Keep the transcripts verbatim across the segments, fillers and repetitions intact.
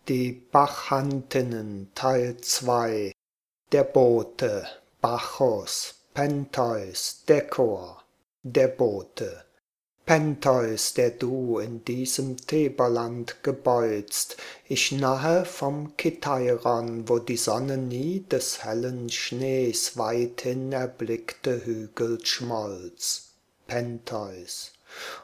Die Bachantinnen Teil zwei. Der Bote Bacchus Pentheus der Chor. Der Bote: Pentheus, der du in diesem Theberland gebeutst, ich nahe vom Kithairon, wo die Sonne nie des hellen Schnees weithin erblickte Hügel schmolz. Pentheus: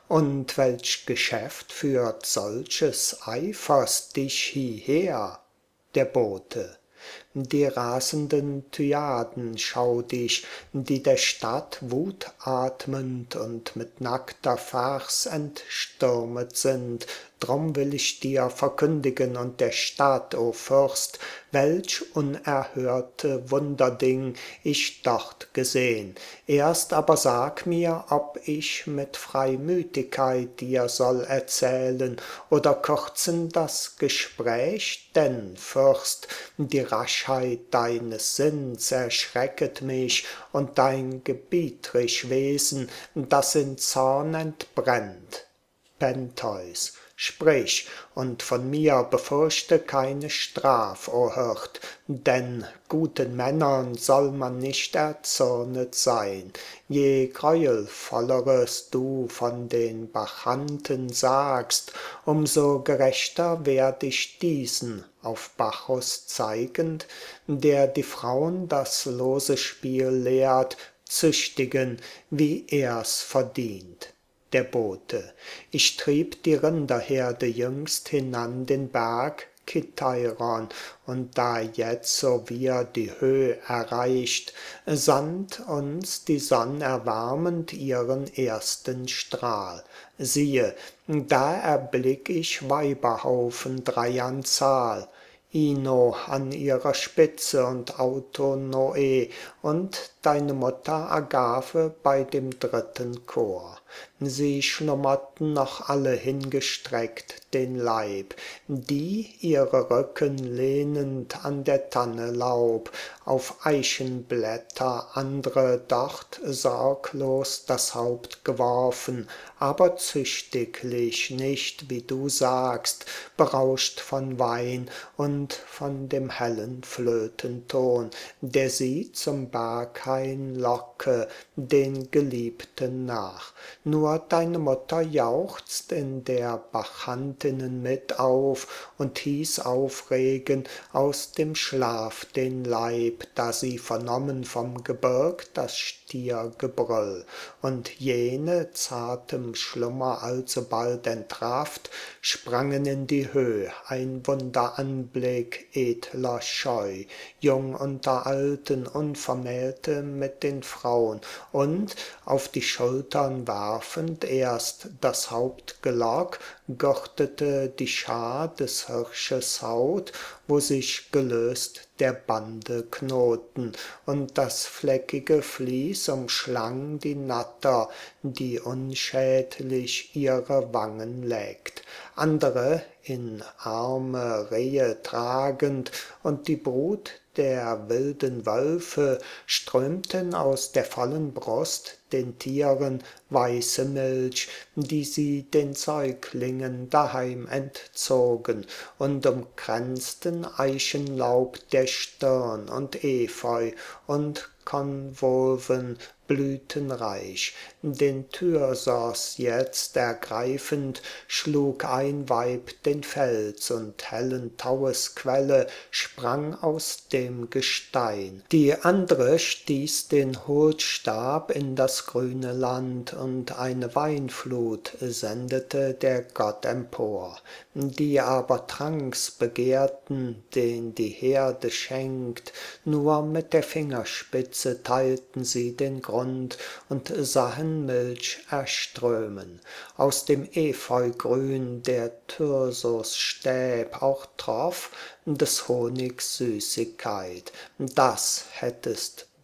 und welch Geschäft führt solches Eifers dich hieher? Der Bote: die rasenden Tyaden schaut ich, die der Stadt wutatmend und mit nackter Fars entstürmet sind, drum will ich dir verkündigen und der Stadt, o Fürst, welch unerhörte Wunderding ich dort gesehn. Erst aber sag mir, ob ich mit Freimütigkeit dir soll erzählen oder kürzen das Gespräch, denn, Fürst, die Raschheit deines Sinns erschrecket mich und dein gebietrisch Wesen, das in Zorn entbrennt. Pentheus: sprich, und von mir befürchte keine Straf, o Hirt, denn guten Männern soll man nicht erzürnet sein. Je greuelvolleres du von den Bachanten sagst, um so gerechter werd ich diesen, auf Bacchus zeigend, der die Fraun das lose Spiel lehrt, züchtigen, wie er's verdient. Der Bote: ich trieb die Rinderherde jüngst hinan den Berg Kithairon, und da jetzo wir die Höh erreicht, sandt uns die Sonn erwärmend ihren ersten Strahl. Siehe, da erblick ich Weiberhaufen drei an Zahl, Ino an ihrer Spitze und Autonoe und deine Mutter Agave bei dem dritten Chor. Sie schlummerten noch alle hingestreckt den Leib, die ihre Rücken lehnend an der Tanne Laub, auf Eichenblätter andre dort sorglos das Haupt geworfen, aber züchtiglich, nicht wie du sagst, berauscht von Wein und von dem hellen Flötenton, der sie zum Berghain locke, den Geliebten nach. Nur deine Mutter jauchzt in der Bachantinnen mit auf und hieß aufregen aus dem Schlaf den Leib, da sie vernommen vom Gebirg das Stiergebrüll, und jene zartem Schlummer alsobald entrafft, sprangen in die Höh, ein Wunderanblick edler Scheu, jung unter Alten, unvermählte mit den Fraun, und auf die Schultern werfend erst das Hauptgelock, gürtete die Schar des Hirsches Haut, wo sich gelöst der Bande Knoten, und das fleckige Vlies umschlang die Natter, die unschädlich ihre Wangen leckt. Andere in arme Rehe tragend und die Brut der wilden Wölfe strömten aus der vollen Brust den Tieren weiße Milch, die sie den Säuglingen daheim entzogen, und umkränzten Eichenlaub der Stirn und Efeu und Konvolven blütenreich. Den Thyrsos jetzt ergreifend schlug ein Weib den Fels, und hellen Taues Quelle sprang aus dem Gestein. Die andre stieß den Hohlstab in das grüne Land, und eine Weinflut sendete der Gott empor. Die aber Tranks begehrten, den die Herde schenkt, nur mit der Fingerspitze teilten sie den Grund und sahen Milch erströmen. Aus dem Efeugrün der Thyrsos stäb auch troff des Honigs Süßigkeit. Das hättest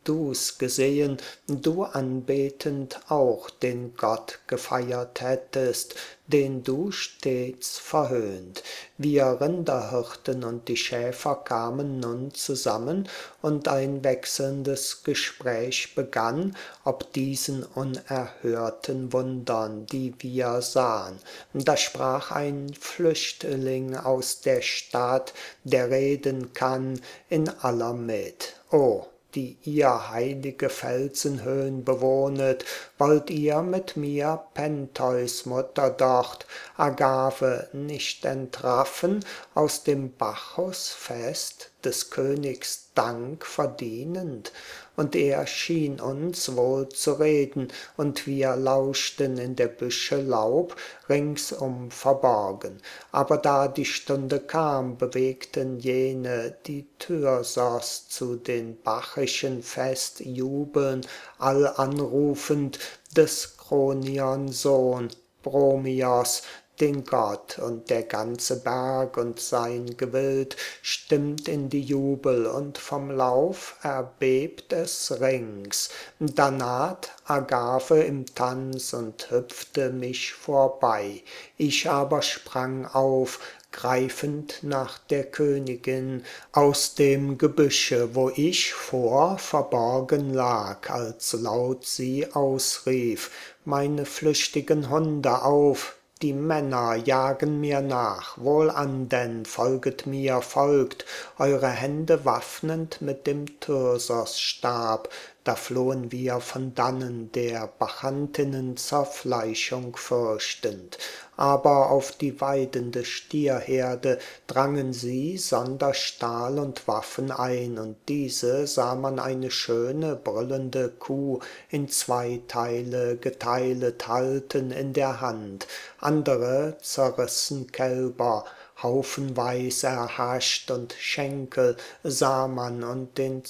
du's gesehen, du anbetend auch den Gott gefeiert hättest, den du stets verhöhnt. Wir Rinderhirten und die Schäfer kamen nun zusammen, und ein wechselndes Gespräch begann, ob diesen unerhörten Wundern, die wir sahen. Da sprach ein Flüchtling aus der Stadt, der reden kann in aller Mit: O, die ihr heilige Felsenhöhen bewohnet, wollt ihr mit mir Pentheus Mutter dort, Agave, nicht entraffen, aus dem Bacchus Fest des Königs Dank verdienend? Und er schien uns wohl zu reden, und wir lauschten in der Büsche Laub ringsum verborgen. Aber da die Stunde kam, bewegten jene die Thyrsos zu den bacchischen Festjubeln, all anrufend des Kronion Sohn, Bromios, den Gott, und der ganze Berg und sein Gewild stimmt in die Jubel, und vom Lauf erbebt es rings. Da naht Agave im Tanz und hüpfte mich vorbei. Ich aber sprang auf, greifend nach der Königin aus dem Gebüsche, wo ich vor verborgen lag, als laut sie ausrief: Meine flüchtigen Hunde auf! Die Männer jagen mir nach, wohlan denn, folget mir, folgt, eure Hände waffnend mit dem Thyrsosstab. Da flohen wir von dannen, der Bacchantinnen Zerfleischung fürchtend. Aber auf die weidende Stierherde drangen sie sonder Stahl und Waffen ein, und diese sah man eine schöne brüllende Kuh in zwei Teile geteilet halten in der Hand, andere zerrissen Kälber, haufenweis erhascht, und Schenkel sah man und den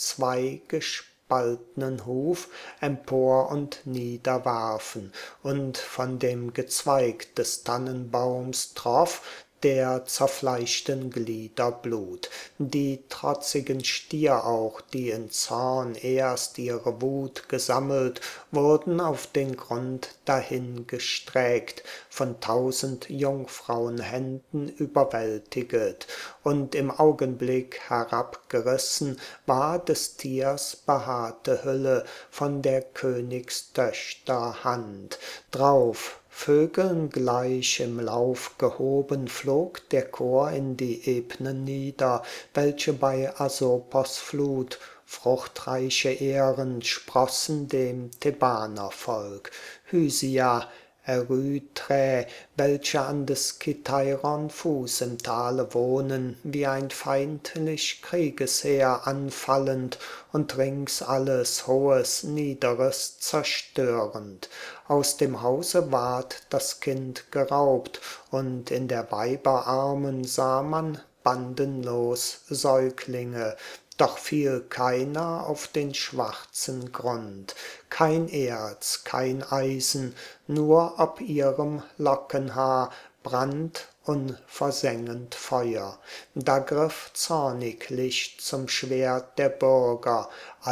zweigespaltnen Huf empor und nieder warfen, und von dem Gezweig des Tannenbaums troff der zerfleischten Glieder Blut. Die trotzigen Stier auch, die in Zorn erst ihre Wut gesammelt, wurden auf den Grund dahingestreckt, von tausend Jungfrauenhänden überwältiget, und im Augenblick herabgerissen war des Tiers behaarte Hülle von der Königstöchter Hand. Drauf, Vögeln gleich im Lauf gehoben, flog der Chor in die Ebnen nieder, welche bei Asopos Flut fruchtreiche Ähren sprossen dem Thebanervolk. Hysia, Erythräe, welche an des Kithairon Fuß im Tale wohnen, wie ein feindlich Kriegesheer anfallend und rings alles Hohes, Niederes zerstörend. Aus dem Hause ward das Kind geraubt, und in der Weiber Armen sah man bandenlos Säuglinge, doch fiel keiner auf den schwarzen Grund, kein Erz, kein Eisen, nur ob ihrem Lockenhaar brannt unversengend Feuer. Da griff zornig Licht zum Schwert der Bürger,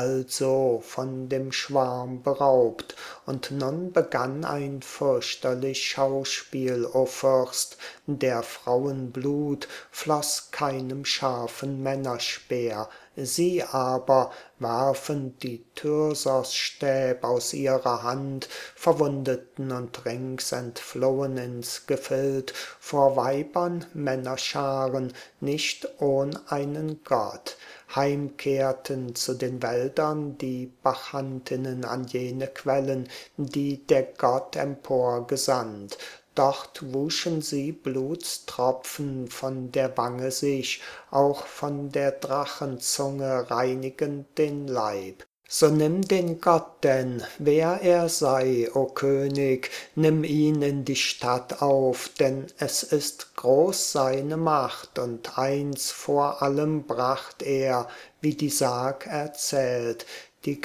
also von dem Schwarm beraubt, und nun begann ein fürchterlich Schauspiel, o Fürst, der Frauen Blut floß keinem scharfen Männerspeer, sie aber warfen die Thyrsos-Stäb aus ihrer Hand, verwundeten und rings entflohen ins Gefild, vor Weibern Männerscharen, nicht ohn einen Gott. Heimkehrten zu den Wäldern die Bacchantinnen an jene Quellen, die der Gott emporgesandt. Dort wuschen sie Blutstropfen von der Wange sich, auch von der Drachenzunge reinigend den Leib. So nimm den Gott denn, wer er sei, o König, nimm ihn in die Stadt auf, denn es ist groß seine Macht, und eins vor allem bracht er, wie die Sag erzählt, die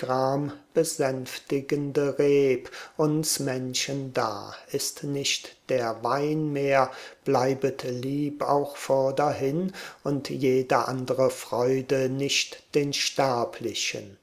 grambesänftigende Reb uns Menschen dar. Ist nicht der Wein mehr, bleibet lieb auch vordahin, und jede andre Freude nicht den Sterblichen.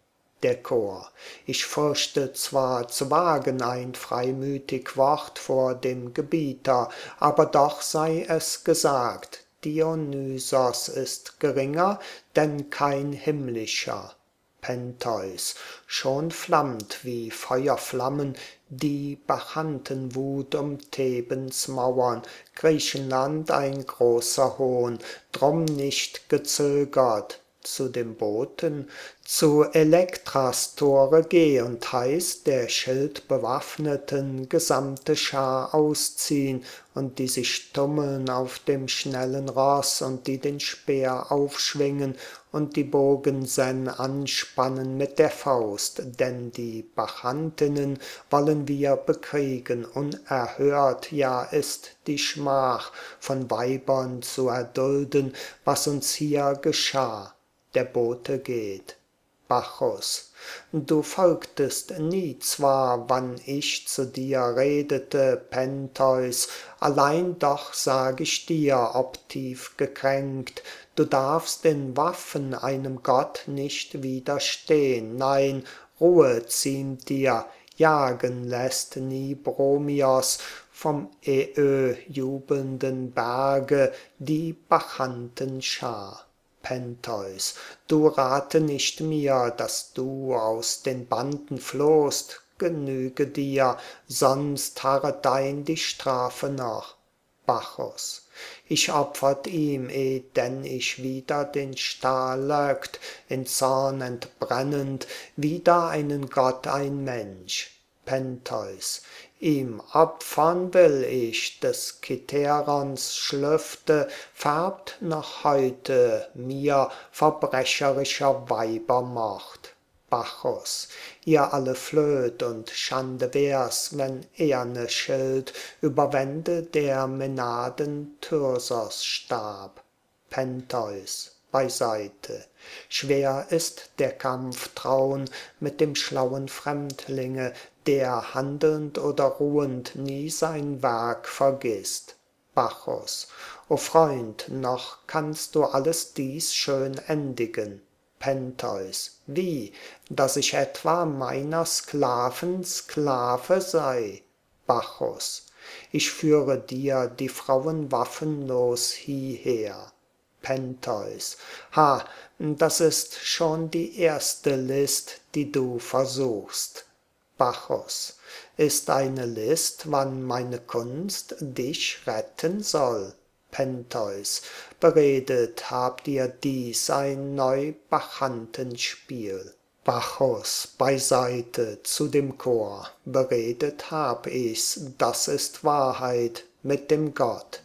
der Chor. Ich fürchte zwar zu wagen ein freimütig Wort vor dem Gebieter, aber doch sei es gesagt, Dionysos ist geringer, denn kein himmlischer. Pentheus, schon flammt wie Feuerflammen die Bachantenwut um Thebens Mauern, Griechenland ein großer Hohn, drum nicht gezögert, zu dem Boten, zu Elektras Tore geh und heiß der schildbewaffneten gesamte Schar ausziehn und die sich tummeln auf dem schnellen Ross und die den Speer aufschwingen und die Bogensen anspannen mit der Faust, denn die Bachantinnen wollen wir bekriegen, unerhört, ja ist die Schmach von Weibern zu erdulden, was uns hier geschah. Der Bote geht. Bacchus, du folgtest nie zwar, wann ich zu dir redete, Pentheus, allein doch sag ich dir, ob tief gekränkt, du darfst in Waffen einem Gott nicht widerstehn, nein, Ruhe ziemt dir, jagen lässt nie Bromios vom Eö jubelnden Berge die Bachantenschar. Pentheus, du rate nicht mir, dass du aus den Banden flohst, genüge dir, sonst harret dein die Strafe noch. Bacchus, ich opfert ihm, eh denn ich wieder den Stahl löckt, in Zorn entbrennend, wider einen Gott ein Mensch. Pentheus, ihm opfern will ich, des Kithaerons Schlüfte färbt noch heute mir verbrecherischer Weibermord. Bacchus, ihr alle flöht und Schande wär's, wenn eherne Schild über Wände der Mänaden Thyrsos starb. Pentheus, beiseite, schwer ist der Kampf traun mit dem schlauen Fremdlinge, der handelnd oder ruhend nie sein Werk vergisst. Bacchus, o Freund, noch kannst du alles dies schön endigen. Pentheus, wie, dass ich etwa meiner Sklaven Sklave sei? Bacchus, ich führe dir die Frauen waffenlos hieher. Pentheus, ha, das ist schon die erste List, die du versuchst. Bacchus, ist eine List, wann meine Kunst dich retten soll? Pentheus, beredet habt ihr dies ein neu Bachantenspiel. Bacchus, beiseite zu dem Chor, beredet hab ich's, das ist Wahrheit mit dem Gott.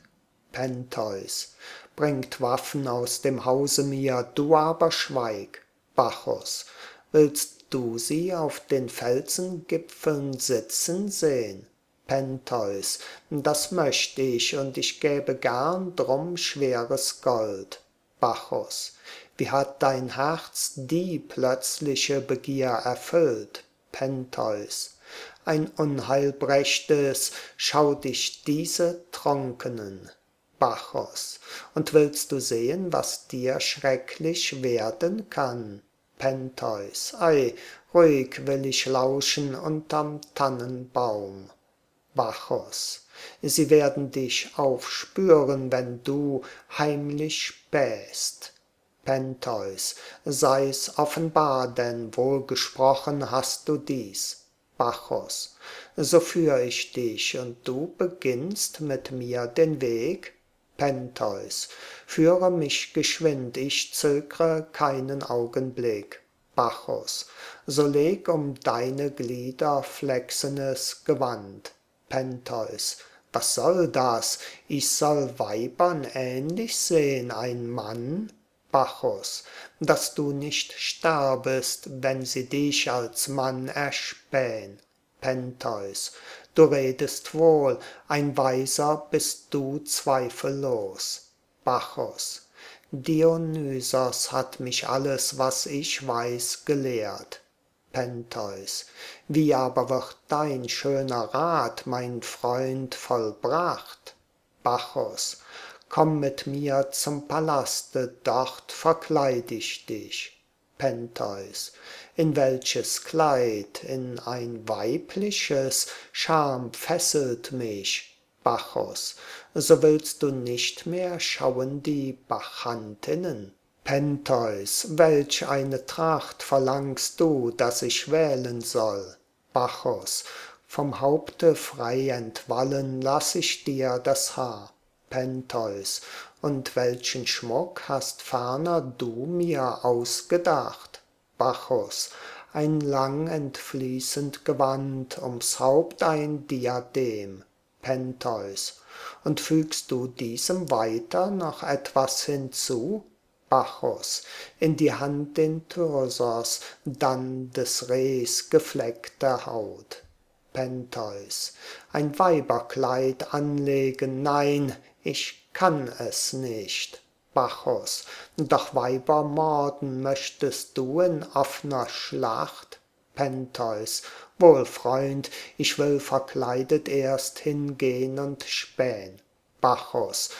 Pentheus, bringt Waffen aus dem Hause mir, du aber schweig. Bacchus, willst du sie auf den Felsengipfeln sitzen sehn? Pentheus, das möcht ich, und ich gäbe gern drum schweres Gold. Bacchus, wie hat dein Herz die plötzliche Begier erfüllt? Pentheus, ein Unheil brächt es, schau dich diese Trunkenen. Bacchus, und willst du sehen, was dir schrecklich werden kann? Pentheus, ei, ruhig will ich lauschen unterm Tannenbaum. Bacchus, sie werden dich aufspüren, wenn du heimlich spähst. Pentheus, sei's offenbar, denn wohlgesprochen hast du dies. Bacchus, so führ ich dich, und du beginnst mit mir den Weg. Pentheus, führe mich geschwind, ich zögre keinen Augenblick. Bacchus, so leg um deine Glieder flechsenes Gewand. Pentheus, was soll das? Ich soll Weibern ähnlich sehn, ein Mann? Bacchus, dass du nicht sterbest, wenn sie dich als Mann erspähn. Pentheus, du redest wohl, ein Weiser bist du zweifellos. Bacchus, Dionysos hat mich alles, was ich weiß, gelehrt. Pentheus, wie aber wird dein schöner Rat, mein Freund, vollbracht? Bacchus, komm mit mir zum Palaste, dort verkleid ich dich. Pentheus. In welches Kleid? In ein weibliches? Scham fesselt mich. Bacchus. So willst du nicht mehr schauen die Bacchantinnen? Pentheus. Welch eine Tracht verlangst du, dass ich wählen soll? Bacchus. Vom Haupte frei entwallen lass ich dir das Haar. Pentheus. Und welchen Schmuck hast ferner du mir ausgedacht? Bacchus. Ein lang entfließend Gewand, ums Haupt ein Diadem. Pentheus. Und fügst du diesem weiter noch etwas hinzu? Bacchus. In die Hand den Thyrsos, dann des Rehs gefleckte Haut. Pentheus. Ein Weiberkleid anlegen, nein, ich kann es nicht. Bacchus. Doch Weiber morden möchtest du in offner Schlacht? Pentheus. Wohl, Freund, ich will verkleidet erst hingehn und spähn. Bacchus.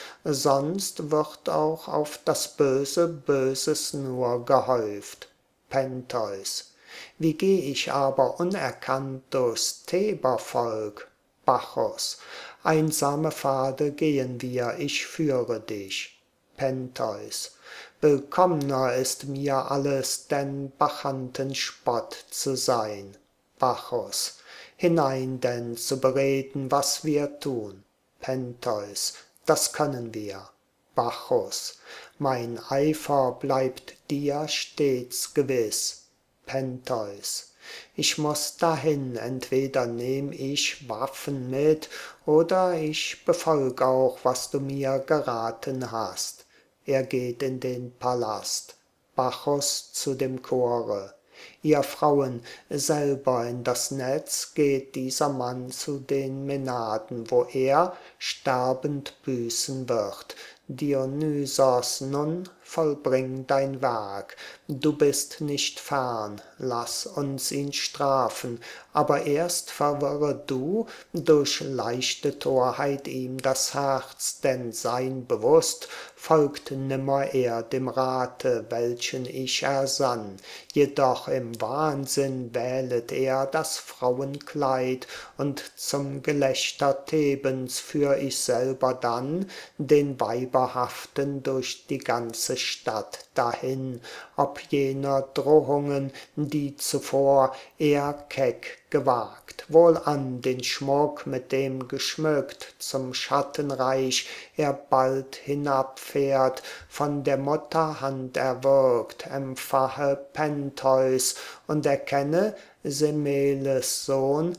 Sonst wird auch auf das Böse Böses nur gehäuft. Pentheus. Wie geh ich aber unerkannt durchs Thebervolk? Bacchus. Einsame Pfade gehen wir, ich führe dich. Pentheus. Willkommner ist mir alles, denn Bachanten Spott zu sein. Bacchus. Hinein denn zu bereden, was wir tun. Pentheus. Das können wir. Bacchus. Mein Eifer bleibt dir stets gewiss. Pentheus. Ich muß dahin, entweder nehm ich Waffen mit, oder ich befolg auch, was du mir geraten hast. Er geht in den Palast. Bacchus zu dem Chore. Ihr Frauen, selber in das Netz geht dieser Mann zu den Mänaden, wo er sterbend büßen wird. Dionysos, nun vollbring dein Werk. Du bist nicht fern, lass uns ihn strafen, aber erst verwirre du durch leichte Torheit ihm das Herz, denn sein Bewußt folgt nimmer er dem Rate, welchen ich ersann. Jedoch im Wahnsinn wählet er das Frauenkleid, und zum Gelächter Thebens führ ich selber dann den Weiberhaften durch die ganze Stadt dahin, ob jener Drohungen, die zuvor er keck gewagt. Wohlan den Schmuck, mit dem geschmückt zum Schattenreich er bald hinabfährt, von der Mutter Hand erwürgt, empfahe Pentheus und erkenne Semeles Sohn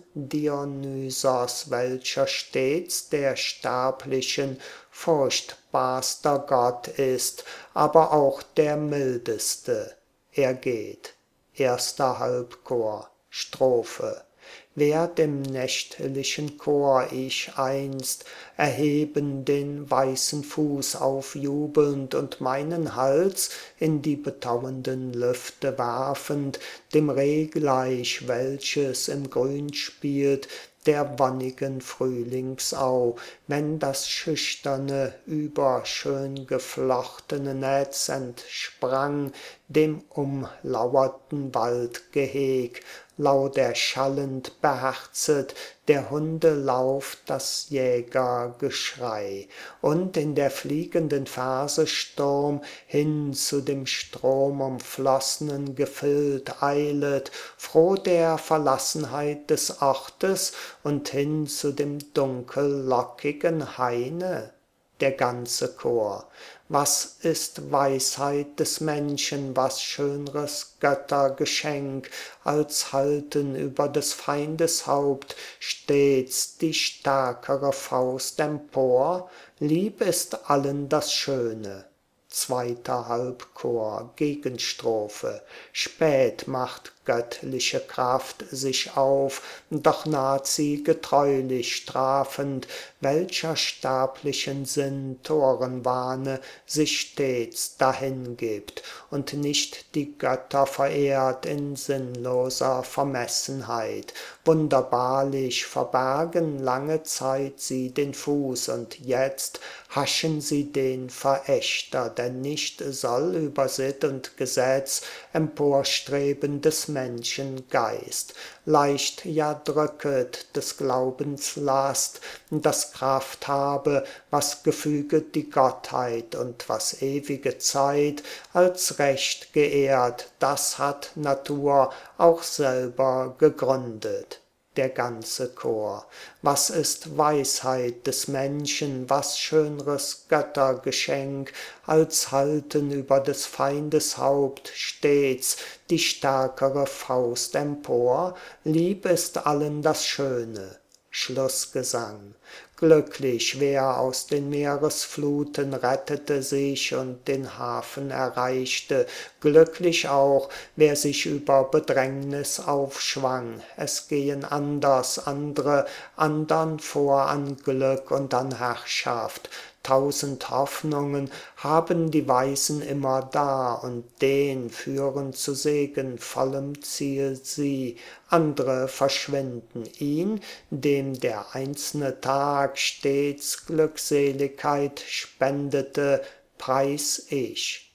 Dionysos, welcher stets der Sterblichen furchtbarster Gott ist, aber auch der mildeste. Er geht. Erster Halbchor. Strophe. Werd im nächtlichen Chor ich einst, erheben den weißen Fuß aufjubelnd und meinen Hals in die betauenden Lüfte werfend, dem Reh gleich, welches im Grün spielt, der wonnigen Frühlingsau, wenn das schüchterne, überschön geflochtene Netz entsprang dem umlauerten Waldgeheg, laut erschallend beherzet der Hunde Lauf das Jägergeschrei, und in der fliegenden Verse Sturm hin zu dem stromumflossenen Gefild eilet, froh der Verlassenheit des Ortes und hin zu dem dunkellockigen Haine? Der ganze Chor. Was ist Weisheit des Menschen, was schönres Göttergeschenk, als halten über des Feindes Haupt stets die stärkere Faust empor? Lieb ist allen das Schöne. Zweiter Halbchor, Gegenstrophe. Spät macht göttliche Kraft sich auf, doch naht sie getreulich strafend, welcher sterblichen Sinn Torenwahne sich stets dahingibt und nicht die Götter verehrt in sinnloser Vermessenheit. Wunderbarlich verbergen lange Zeit sie den Fuß, und jetzt haschen sie den Verächter, denn nicht soll über Sitt und Gesetz emporstrebendes Menschengeist. Leicht ja drücket des Glaubens Last, das Kraft habe, was gefüget die Gottheit und was ewige Zeit als Recht geehrt, das hat Natur auch selber gegründet. Der ganze Chor. Was ist Weisheit des Menschen, was schönres Göttergeschenk, als halten über des Feindes Haupt stets die stärkere Faust empor? Lieb ist allen das Schöne. Schlussgesang. Glücklich, wer aus den Meeresfluten rettete sich und den Hafen erreichte. Glücklich auch, wer sich über Bedrängnis aufschwang. Es gehen anders andre, andern vor an Glück und an Herrschaft. Tausend Hoffnungen haben die Weisen immer da, und den führen zu segenvollem Ziel sie. Andre verschwinden ihn, dem der einzelne Tag stets Glückseligkeit spendete, preis ich.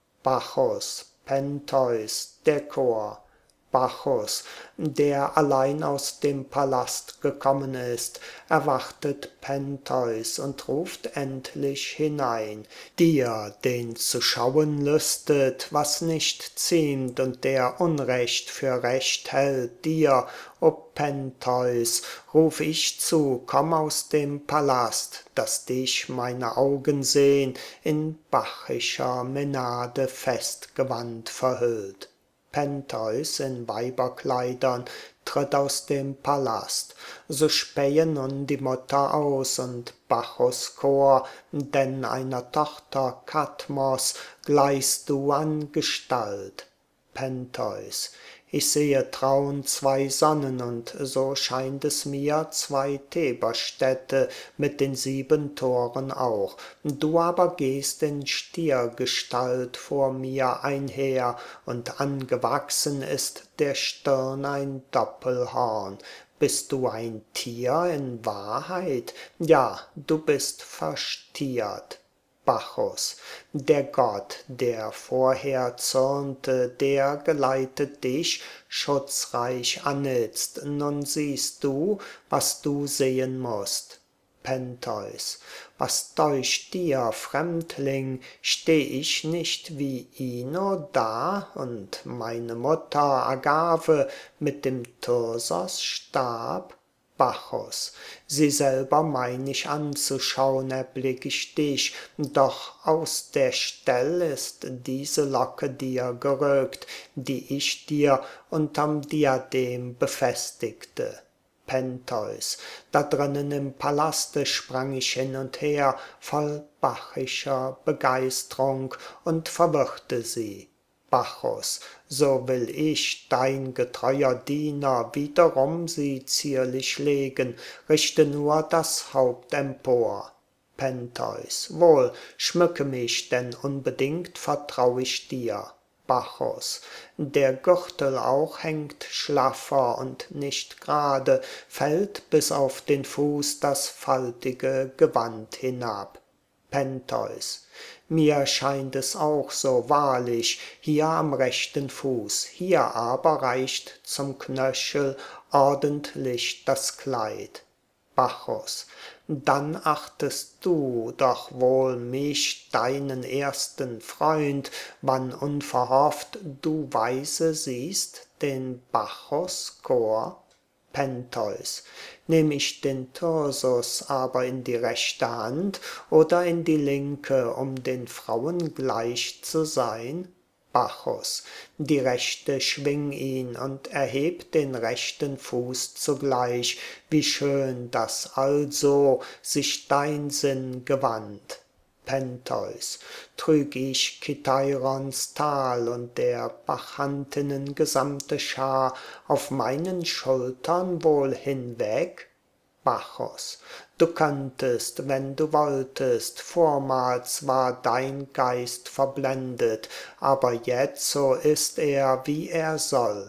Bacchus, Pentheus, der Chor. Bacchus, der allein aus dem Palast gekommen ist, erwartet Pentheus und ruft endlich hinein. Dir, den zu schauen lüstet, was nicht ziemt und der Unrecht für Recht hält, dir, o Pentheus, ruf ich zu, komm aus dem Palast, dass dich meine Augen sehn, in bacchischer Mänade festgewand verhüllt. Pentheus in Weiberkleidern tritt aus dem Palast. So spähe nun die Mutter aus und Bacchus Chor, denn einer Tochter Kadmos gleichst du an Gestalt. Pentheus. Ich sehe traun zwei Sonnen, und so scheint es mir zwei Theberstädte mit den sieben Toren auch. Du aber gehst in Stiergestalt vor mir einher, und angewachsen ist der Stirn ein Doppelhorn. Bist du ein Tier in Wahrheit? Ja, du bist verstiert. Bacchus, der Gott, der vorher zürnte, der geleitet dich schutzreich anitzt. Nun siehst du, was du sehen musst. Pentheus, was deucht dir, Fremdling, steh ich nicht wie Ino da und meine Mutter Agave mit dem Thyrsos Stab? Bacchus, sie selber mein ich anzuschaun, erblick ich dich, doch aus der Stell ist diese Locke dir gerückt, die ich dir unterm Diadem befestigte. Pentheus, da drinnen im Palaste sprang ich hin und her, voll bacchischer Begeistrung, und verwirrte sie. Bacchus, so will ich, dein getreuer Diener, wiederum sie zierlich legen, richte nur das Haupt empor. Pentheus, wohl, schmücke mich, denn unbedingt vertrau ich dir. Bacchus, der Gürtel auch hängt schlaffer und nicht gerade, fällt bis auf den Fuß das faltige Gewand hinab. Pentheus, mir scheint es auch so wahrlich, hier am rechten Fuß, hier aber reicht zum Knöchel ordentlich das Kleid. Bacchus, dann achtest du doch wohl mich, deinen ersten Freund, wann unverhofft du weise siehst den Bacchus Chor? Pentheus, nehm ich den Thyrsus aber in die rechte Hand oder in die linke, um den Frauen gleich zu sein? Bacchus, die rechte schwing ihn und erheb den rechten Fuß zugleich, wie schön, dass also sich dein Sinn gewandt. Pentheus, trüg ich Kitairons Tal und der Bachantinnen gesamte Schar auf meinen Schultern wohl hinweg? Bacchus, du könntest, wenn du wolltest, vormals war dein Geist verblendet, aber jetzo ist er, wie er soll.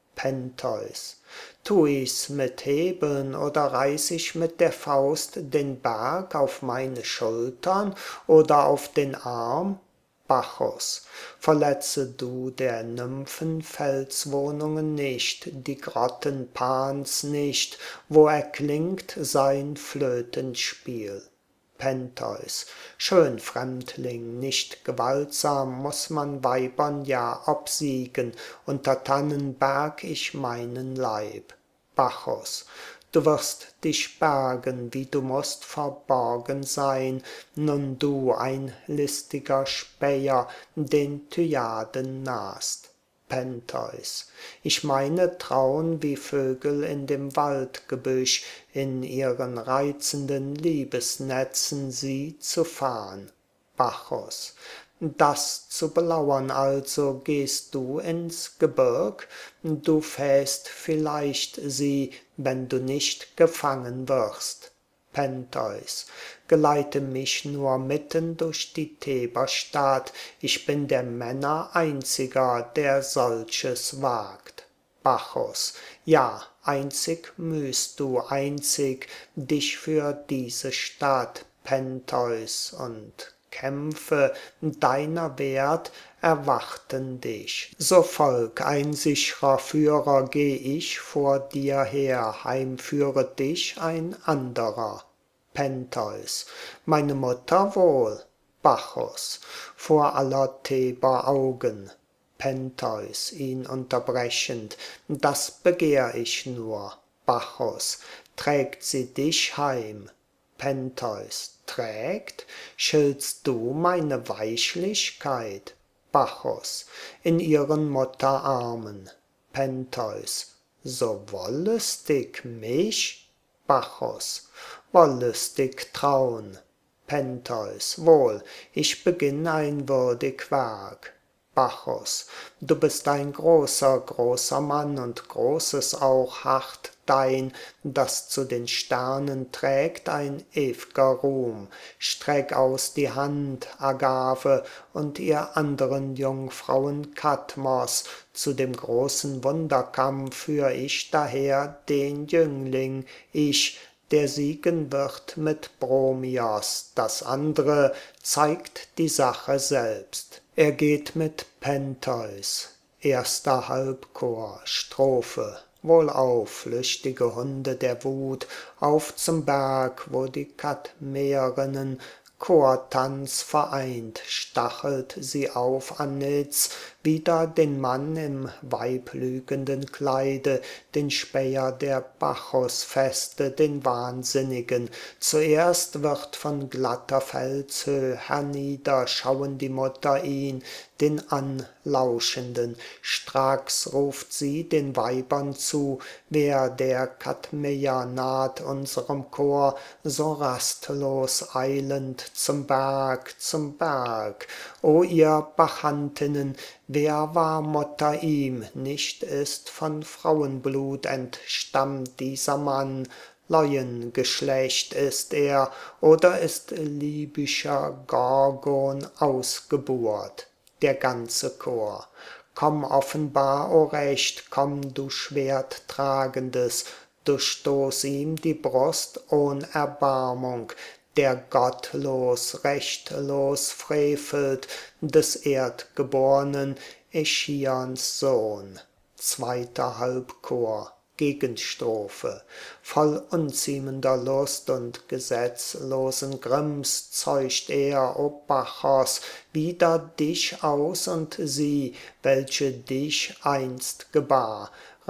Pentheus, tu ich's mit Hebeln oder reiß ich mit der Faust den Berg auf meine Schultern oder auf den Arm? Bacchus, verletze du der Nymphen Felswohnungen nicht, die Grotten Pans nicht, wo erklingt sein Flötenspiel. Pentheus, schön Fremdling, nicht gewaltsam muß man Weibern ja obsiegen, unter Tannen berg ich meinen Leib. Bacchus, du wirst dich bergen, wie du mußt verborgen sein, nun du ein listiger Späher den Thyjaden nahst. Pentheus, ich meine traun wie Vögel in dem Waldgebüsch, in ihren reizenden Liebesnetzen sie zu fahn. Bacchus, das zu belauern also gehst du ins Gebirg, du fähst vielleicht sie, wenn du nicht gefangen wirst. Pentheus, geleite mich nur mitten durch die Theberstadt, ich bin der Männer einziger, der solches wagt. Bacchus, ja, einzig mühst du, einzig dich für diese Stadt, Pentheus, und Kämpfe deiner wert erwarten dich. So folg, ein sichrer Führer geh ich vor dir her, heimführet dich ein anderer. Pentheus, meine Mutter wohl. Bacchus, vor aller Theber Augen. Pentheus, ihn unterbrechend, das begehr ich nur. Bacchus, trägt sie dich heim. Pentheus, trägt? Schiltst du meine Weichlichkeit? Bacchus, in ihren Mutterarmen. Pentheus, so wollüstig mich? Bacchus, wollüstig traun. Pentheus, wohl, ich beginn ein würdig Werk. Bacchus, du bist ein großer, großer Mann und Großes auch harrt dein, das zu den Sternen trägt ein ew'ger Ruhm. Streck aus die Hand, Agave, und ihr anderen Jungfrauen Kadmos, zu dem großen Wunderkampf führ ich daher den Jüngling, ich, der siegen wird mit Bromios, das andre zeigt die Sache selbst. Er geht mit Pentheus, erster Halbchor, Strophe. Wohlauf, flüchtige Hunde der Wut, auf zum Berg, wo die Kadmäerinnen Chortanz vereint, stachelt sie auf anitz, wider den Mann im weiblügenden Kleide, den Späher der Bacchusfeste, den Wahnsinnigen. Zuerst wird von glatter Felshöh hernieder schauen die Mutter ihn, den Anlauschenden. Stracks ruft sie den Weibern zu, wer der Kadmäer naht unserem Chor, so rastlos eilend zum Berg, zum Berg. O ihr Bacchantinnen, wer war Mutter ihm? Nicht ist von Frauenblut entstammt dieser Mann, Leuengeschlecht ist er, oder ist libyscher Gorgon Ausgeburt. Der ganze Chor, komm offenbar, o Recht, komm, du Schwerttragendes, durchstoß ihm die Brust ohn Erbarmung, der gottlos, rechtlos frevelt, des erdgebornen Echions Sohn. Zweiter Halbchor, Gegenstrophe. Voll unziemender Lust und gesetzlosen Grimms zeucht er, o Bacchus, wider dich aus und sie, welche dich einst gebar.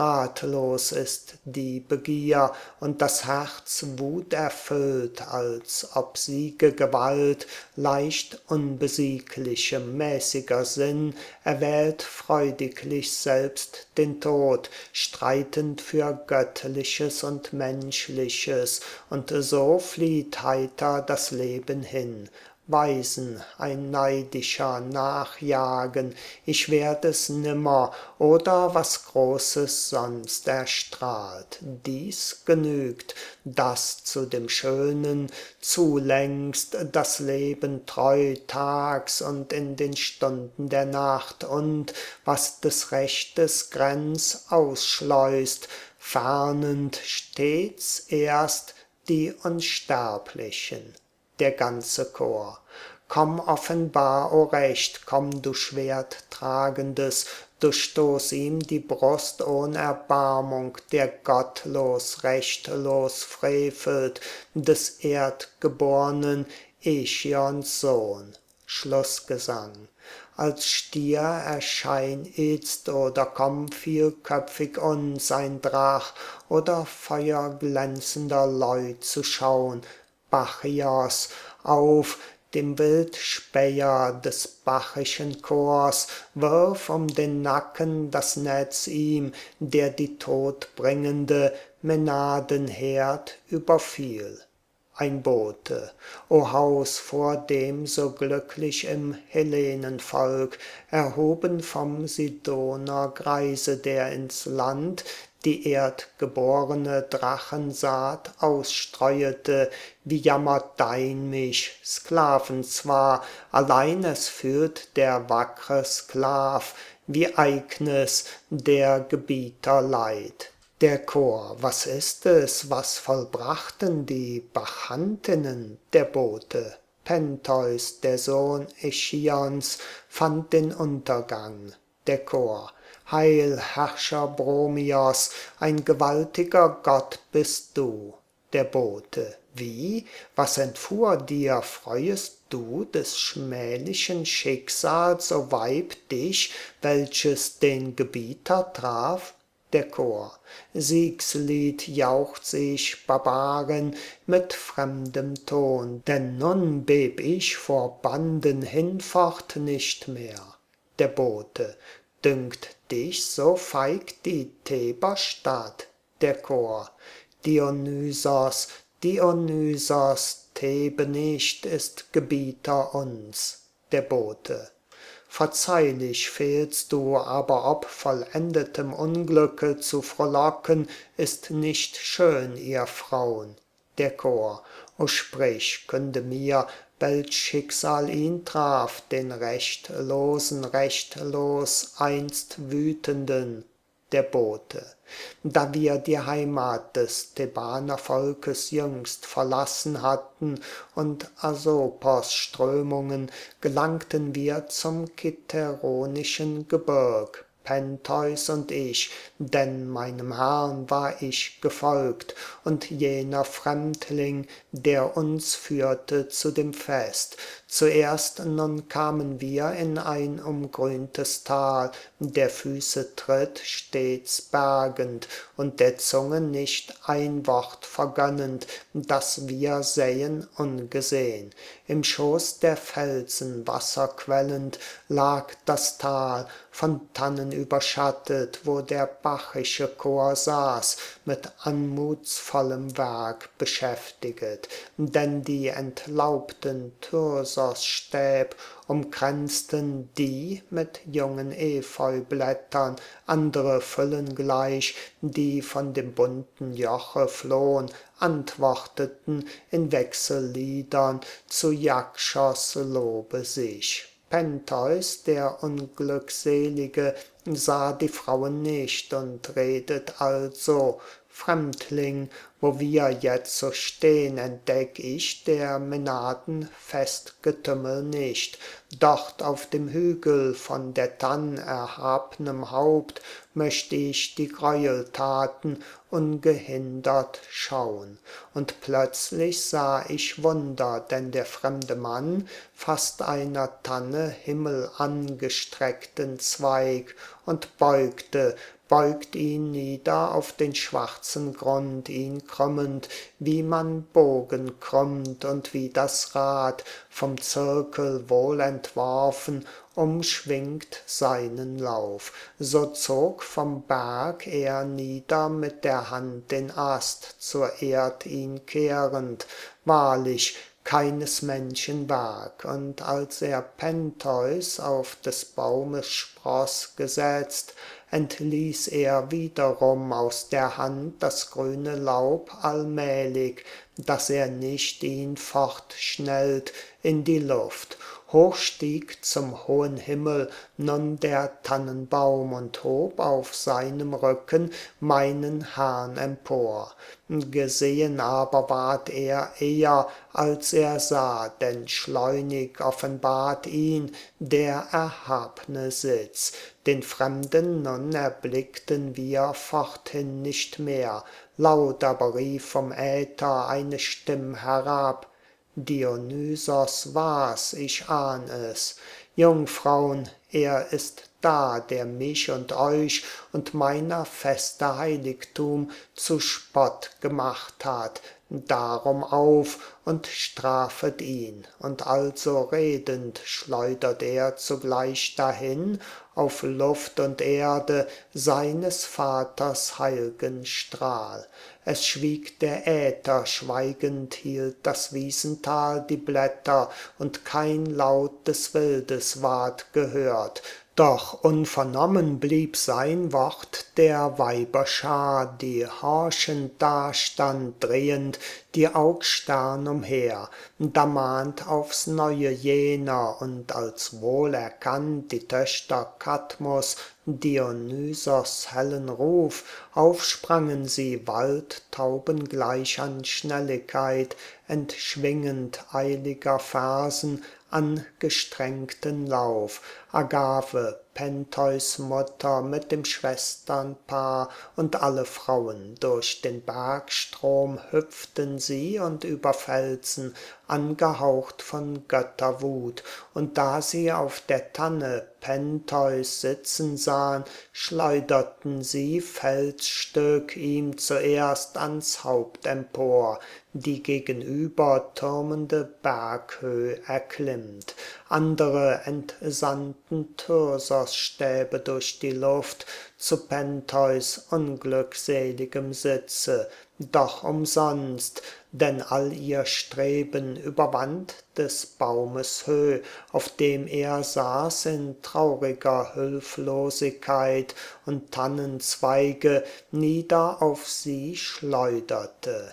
Ratlos ist die Begier und das Herz wuterfüllt, als ob siege Gewalt, leicht unbesiegliche, mäßiger Sinn, erwählt freudiglich selbst den Tod, streitend für Göttliches und Menschliches, und so flieht heiter das Leben hin. Weisen ein neidischer Nachjagen, ich werd es nimmer, oder was Großes sonst erstrahlt. Dies genügt, das zu dem Schönen zulängst, das Leben treu tags und in den Stunden der Nacht, und was des Rechtes Grenz ausschleust, fernend stets erst die Unsterblichen. Der ganze Chor, Komm offenbar, o Recht, komm, du Schwerttragendes, durchstoß ihm die Brust ohn Erbarmung, der gottlos, rechtlos frevelt, des erdgebornen Echions Sohn. Schlussgesang. Als Stier erschein itzt oder komm vielköpfig uns ein Drach oder feuerglänzender Leu zu schaun, Bacchios, auf dem Wildspäher des bacchischen Chors, wirf um den Nacken das Netz ihm, der die todbringende Mänadenherd überfiel. Ein Bote, o Haus, vor dem so glücklich im Hellenenvolk, erhoben vom Sidoner Greise, der ins Land die erdgeborene Drachensaat ausstreuete, wie jammert dein mich, Sklaven zwar, allein es fühlt der wackre Sklav, wie Eignes der Gebieter Leid. Der Chor, was ist es, was vollbrachten die Bacchantinnen? Der Bote, Pentheus, der Sohn Echions, fand den Untergang. Der Chor, Heil, Herrscher Bromios, ein gewaltiger Gott bist du. Der Bote, wie? Was entfuhr dir? Freuest du des schmählichen Schicksals, o Weib, dich, welches den Gebieter traf? Der Chor, Siegslied jauchz ich, Barbaren, mit fremdem Ton, denn nun beb ich vor Banden hinfort nicht mehr. Der Bote, dünkt dich so feig die Theberstadt? Der Chor, Dionysos, Dionysos, Thebe nicht, ist Gebieter uns. Der Bote, verzeihlich fehlst du, aber ob vollendetem Unglücke zu frohlocken, ist nicht schön, ihr Fraun. Der Chor, o sprich, künde mir, welch Schicksal ihn traf, den rechtlosen, rechtlos einst wütenden. Der Bote, da wir die Heimat des Thebaner Volkes jüngst verlassen hatten und Asopos Strömungen, gelangten wir zum Kithäronischen Gebirg, Pentheus und ich, denn meinem Herrn war ich gefolgt, und jener Fremdling, der uns führte zu dem Fest. Zuerst nun kamen wir in ein umgrüntes Tal, der Füße Tritt stets bergend, und der Zunge nicht ein Wort vergönnend, das wir sähen ungesehn. Im Schoß der Felsen wasserquellend lag das Tal, von Tannen überschattet, wo der bacchische Chor saß, mit anmutsvollem Werk beschäftiget, denn die entlaubten Thyrsos-Stäb umkränzten die mit jungen Efeublättern, andere Füllen gleich, die von dem bunten Joche flohn, antworteten in Wechselliedern zu Jakschos Lobe sich. Pentheus, der Unglückselige, sah die Frauen nicht und redet also: Fremdling, wo wir jetzo stehn, entdeck ich der Mänaden Festgetümmel nicht. Dort auf dem Hügel von der Tann erhabnem Haupt möcht ich die Gräueltaten ungehindert schaun. Und plötzlich sah ich Wunder, denn der fremde Mann fasst einer Tanne himmelangestreckten Zweig und beugte, beugt ihn nieder auf den schwarzen Grund, ihn krümmend, wie man Bogen krümmt und wie das Rad, vom Zirkel wohl entworfen, umschwingt seinen Lauf. So zog vom Berg er nieder mit der Hand den Ast, zur Erd ihn kehrend, wahrlich keines Menschen Werk. Und als er Pentheus auf des Baumes Spross gesetzt, entließ er wiederum aus der Hand das grüne Laub allmählich, dass er nicht ihn fortschnellt in die Luft, hoch stieg zum hohen Himmel nun der Tannenbaum und hob auf seinem Rücken meinen Herrn empor. Gesehen aber ward er eher, als er sah, denn schleunig offenbart ihn der erhabne Sitz. Den Fremden nun erblickten wir forthin nicht mehr, laut aber rief vom Äther eine Stimm herab: Dionysos war's, ich ahn es. Jungfraun, er ist da, der mich und euch und meiner Feste Heiligtum zu Spott gemacht hat. Darum auf und strafet ihn. Und also redend schleudert er zugleich dahin auf Luft und Erde seines Vaters heil'gen Strahl. Es schwieg der Äther, schweigend hielt das Wiesental die Blätter, und kein Laut des Wildes ward gehört. Doch unvernommen blieb sein Wort der Weiberschar, die horchend dastand, drehend die Augstern umher. Da mahnt aufs neue jener, und als wohlerkannt die Töchter Kadmos Dionysos hellen Ruf, aufsprangen sie waldtaubengleich an Schnelligkeit, entschwingend eiliger Fersen angestrengten Lauf. Agave, Pentheus Mutter mit dem Schwesternpaar und alle Frauen, durch den Bergstrom hüpften sie und über Felsen, angehaucht von Götterwut. Und da sie auf der Tanne Pentheus sitzen sahen, schleuderten sie Felsstück ihm zuerst ans Haupt empor, die gegenüber türmende Berghöh erklimmt. Andere entsandten Thyrsos-Stäbe durch die Luft zu Pentheus unglückseligem Sitze, doch umsonst, denn all ihr Streben überwand des Baumes Höh, auf dem er saß in trauriger Hülflosigkeit und Tannenzweige nieder auf sie schleuderte.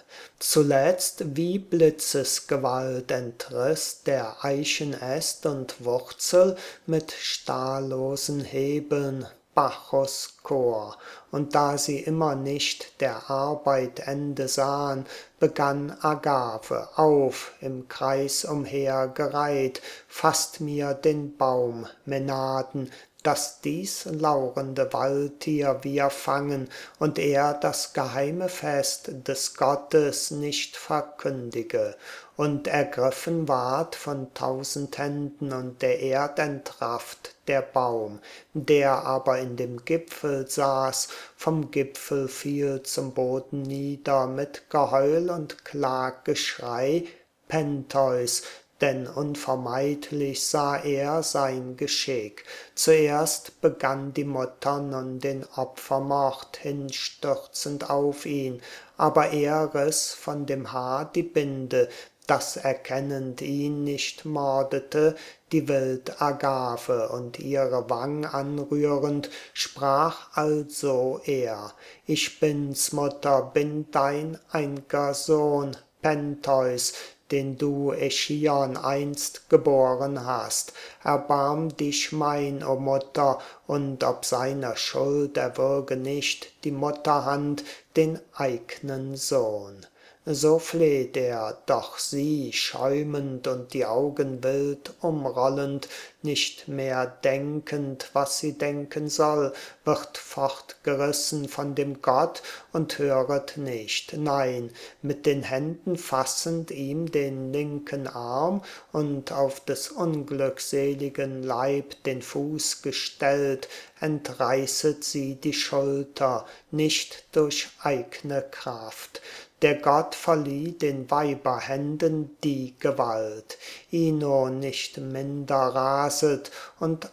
Zuletzt wie Blitzesgewalt entriß der Eichen Äst und Wurzel mit stahllosen Hebeln Bacchus Chor, und da sie immer nicht der Arbeit Ende sahen, begann Agave auf, im Kreis umhergereiht: Fasst mir den Baum, Mänaden, daß dies lauernde Waldtier wir fangen, und er das geheime Fest des Gottes nicht verkündige. Und ergriffen ward von tausend Händen und der Erd entrafft der Baum, der aber in dem Gipfel saß, vom Gipfel fiel zum Boden nieder mit Geheul und Klaggeschrei Pentheus, denn unvermeidlich sah er sein Geschick. Zuerst begann die Mutter nun den Opfermord hinstürzend auf ihn, aber er riß von dem Haar die Binde, das erkennend ihn nicht mordete, die wild Agave, und ihre Wang anrührend sprach also er: Ich bin's, Mutter, bin dein ein'ger Sohn, Pentheus, den du Echion einst geboren hast. Erbarm dich mein, o Mutter, und ob seiner Schuld erwürge nicht die Mutterhand den eignen Sohn. So fleht er, doch sie, schäumend und die Augen wild umrollend, nicht mehr denkend, was sie denken soll, wird fortgerissen von dem Gott und höret nicht, nein, mit den Händen fassend ihm den linken Arm und auf des unglückseligen Leib den Fuß gestellt, entreißet sie die Schulter, nicht durch eigne Kraft. Der Gott verlieh den Weiberhänden die Gewalt. Ino nicht minder raset und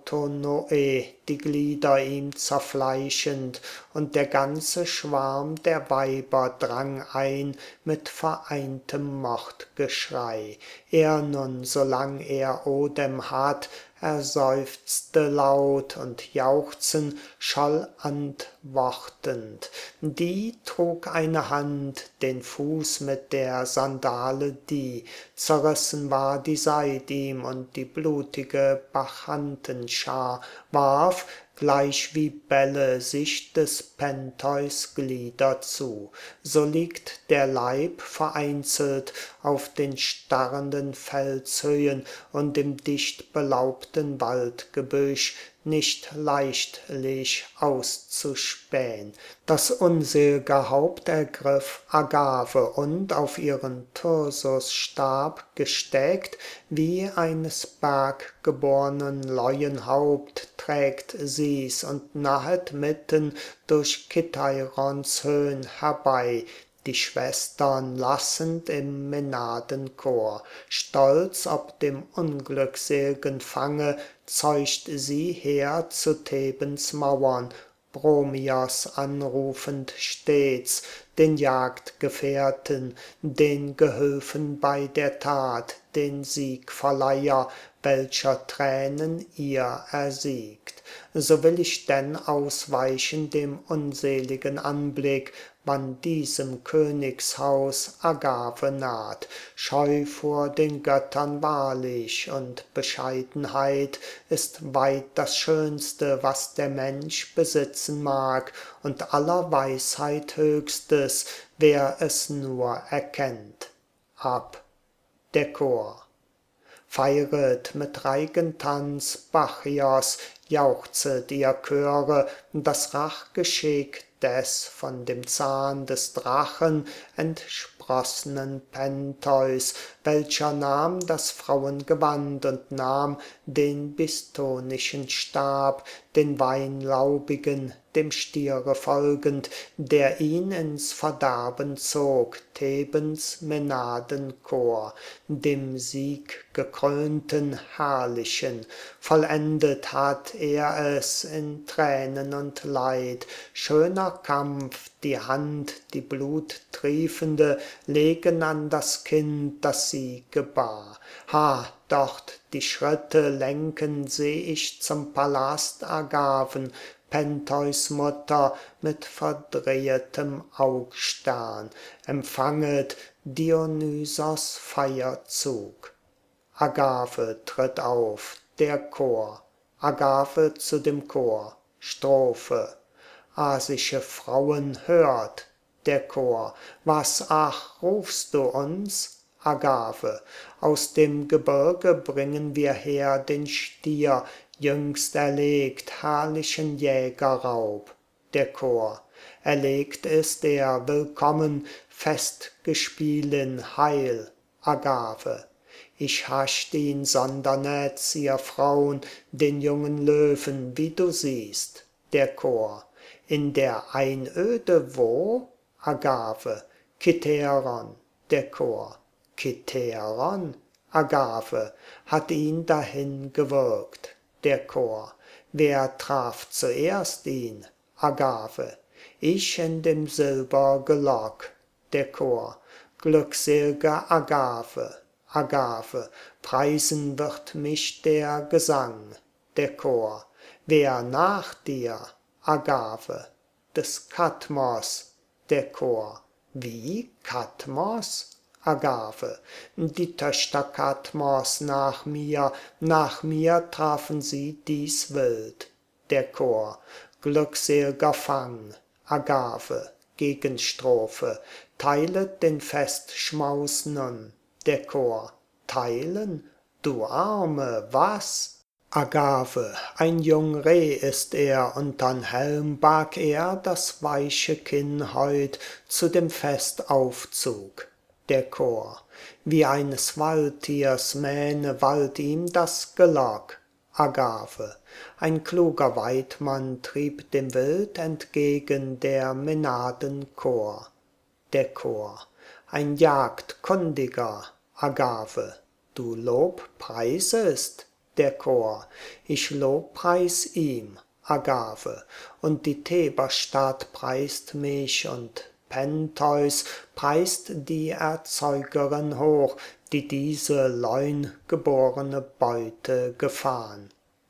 Autonoe, die Glieder ihm zerfleischend, und der ganze Schwarm der Weiber drang ein mit vereintem Mordgeschrei. Er nun, solang er Odem hat, er seufzte laut und jauchzen scholl antwortend. Die trug eine Hand, den Fuß mit der Sandale die, zerrissen war die Seid ihm und die blutige Bachantenschar warf gleich wie Bälle sich des Pentheus Glieder zu. So liegt der Leib vereinzelt auf den starrenden Felshöhen und im dicht belaubten Waldgebüsch nicht leichtlich auszuspähn. Das unsel'ge Haupt ergriff Agave und auf ihren Thyrsusstab gesteckt, wie eines berggebornen Leuenhaupt trägt sie's und nahet mitten durch Kitairons Höhen herbei, die Schwestern lassend im Mänadenchor. Stolz ob dem unglücksel'gen Fange zeucht sie her zu Thebens Mauern, Bromios anrufend stets, den Jagdgefährten, den Gehülfen bei der Tat, den Siegverleiher, welcher Tränen ihr ersiegt. So will ich denn ausweichen dem unseligen Anblick, wann diesem Königshaus Agave naht, scheu vor den Göttern wahrlich, und Bescheidenheit ist weit das Schönste, was der Mensch besitzen mag, und aller Weisheit höchstes, wer es nur erkennt. Ab der Chor. Feiret mit Reigentanz Bacchios, jauchzet ihr Chöre, das Rachgeschick des von dem Zahn des Drachen entsprossenen Pentheus, welcher nahm das Frauengewand und nahm den bistonischen Stab, den weinlaubigen, dem Stiere folgend, der ihn ins Verderben zog, Thebens Mänadenchor, dem sieggekrönten Herrlichen. Vollendet hat er es in Tränen und Leid, schöner Kampf, die Hand, die bluttriefende, legen an das Kind, das sie gebar. Ha, dort die Schritte lenken seh ich zum Palast Agaven, Pentheus Mutter mit verdrehetem Augstern. Empfanget Dionysos Feierzug. Agave tritt auf, der Chor. Agave zu dem Chor. Strophe. Asische Frauen, hört, der Chor. Was, ach, rufst du uns? Agave. Aus dem Gebirge bringen wir her den Stier, jüngst erlegt, herrlichen Jägerraub. Der Chor. Erlegt ist er, willkommen, Festgespielin, heil. Agave. Ich hascht ihn sondernetz, ihr Fraun, den jungen Löwen, wie du siehst. Der Chor. In der Einöde wo? Agave. Kitheron. Der Chor. Kitheron? Agave. Hat ihn dahin gewirkt. Der Chor. Wer traf zuerst ihn? Agave. Ich in dem Silbergelock. Der Chor. Glücksel'ge Agave. Agave. Preisen wird mich der Gesang. Der Chor. Wer nach dir? Agave. Des Kadmos. Der Chor. Wie? Kadmos? Agave. Die Töchter Kadmos nach mir, nach mir trafen sie dies Wild. Der Chor. Glücksel'ger Fang. Agave. Gegenstrophe. Teilet den Festschmaus nun. Der Chor. Teilen? Du Arme, was? Agave. Ein jung Reh ist er, untern Helm barg er das weiche Kinn heut zu dem Festaufzug. Der Chor. Wie eines Waldtiers Mähne wallt ihm das Gelock. Agave. Ein kluger Weidmann trieb dem Wild entgegen der Mänaden Chor. Der Chor. Ein Jagdkundiger. Agave. Du lobpreisest? Der Chor. Ich lobpreis ihm. Agave. Und die Theberstadt preist mich und Pentheus preist die Erzeugerin hoch, die diese leungeborene Beute gefahren.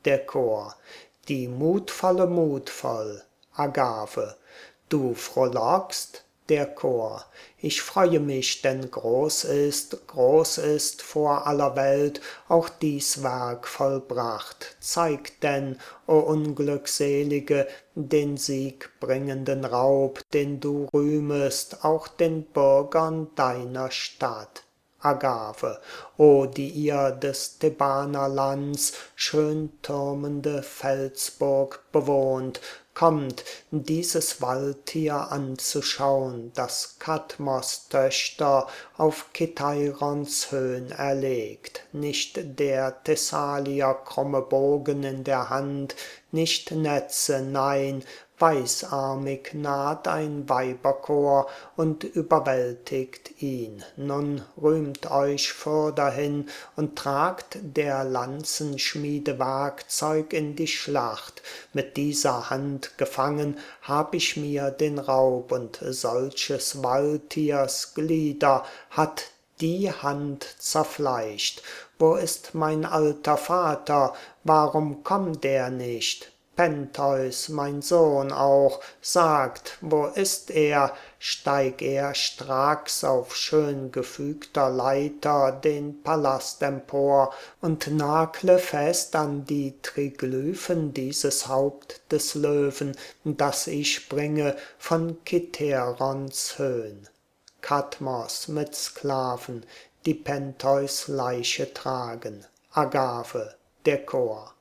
der Chor. Die mutvolle mutvoll, Agave. Du frohlockst, der Chor. Ich freue mich, denn groß ist, groß ist vor aller Welt auch dies Werk vollbracht. Zeig denn, o Unglückselige, den siegbringenden Raub, den du rühmest, auch den Bürgern deiner Stadt. Agave, o die ihr des Thebanerlands schön türmende Felsburg bewohnt, kommt, dieses Waldtier anzuschaun, das Kadmos Töchter auf Kitairons Höhen erlegt. Nicht der Thessalier krumme Bogen in der Hand, nicht Netze, nein, weißarmig naht ein Weiberchor und überwältigt ihn. Nun rühmt euch fürderhin und tragt der Lanzenschmiede Werkzeug in die Schlacht. Mit dieser Hand gefangen hab ich mir den Raub, und solches Waldtiers Glieder hat die Hand zerfleischt. Wo ist mein alter Vater? Warum kommt er nicht? Pentheus, mein Sohn auch, sagt, wo ist er? Steig er stracks auf schön gefügter Leiter den Palast empor und nagle fest an die Triglyphen dieses Haupt des Löwen, das ich bringe von Kithärons Höhen. Kadmos mit Sklaven, die Pentheus Leiche tragen. Agave, der Chor.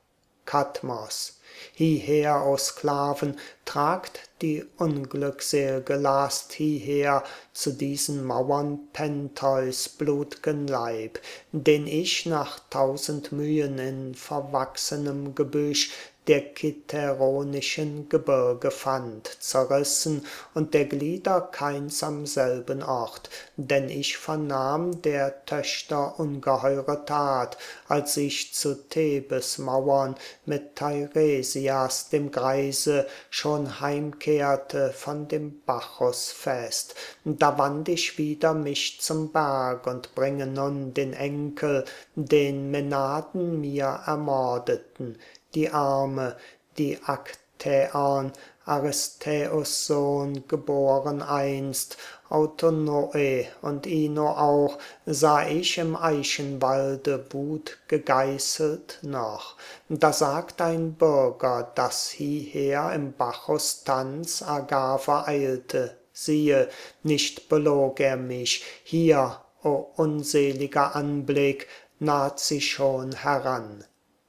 Kadmos, hieher, o Sklaven, tragt die unglücksel'ge Last hieher zu diesen Mauern Pentheus blut'gen Leib, den ich nach tausend Mühen in verwachsenem Gebüsch der kitheronischen Gebirge fand, zerrissen und der Glieder keins am selben Ort, denn ich vernahm der Töchter ungeheure Tat, als ich zu Thebes Mauern mit Teiresias dem Greise schon heimkehrte von dem Bacchusfest. Da wandt ich wieder mich zum Berg und bringe nun den Enkel, den Mänaden mir ermordeten, die Arme, die Aktäon, Aristäus Sohn, geboren einst, Autonoe und Ino auch, sah ich im Eichenwalde Wut gegeißelt noch. Da sagt ein Bürger, dass hieher im Bacchus Tanz Agave eilte. Siehe, nicht belog er mich, hier, o unseliger Anblick, naht sie schon heran.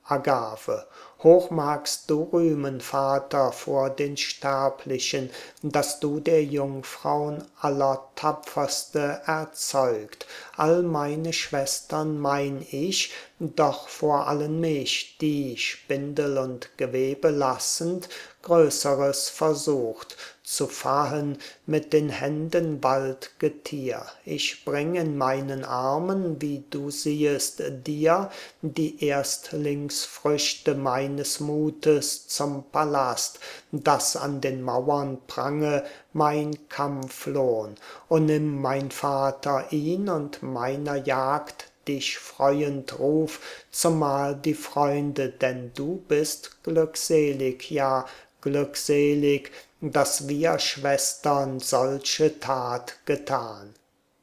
Agave, hoch magst du rühmen, Vater, vor den Sterblichen, dass du der Jungfraun allertapferste erzeugt. All meine Schwestern mein ich, doch vor allen mich, die, Spindel und Gewebe lassend, Größeres versucht, zu fahen mit den Händen Waldgetier. Ich bring in meinen Armen, wie du siehest, dir die Erstlingsfrüchte meines Mutes zum Palast, dass an den Mauern prange mein Kampflohn. O nimm, mein Vater, ihn und meiner Jagd dich freuend ruf, zumal die Freunde, denn du bist glückselig, ja, glückselig, dass wir Schwestern solche Tat getan.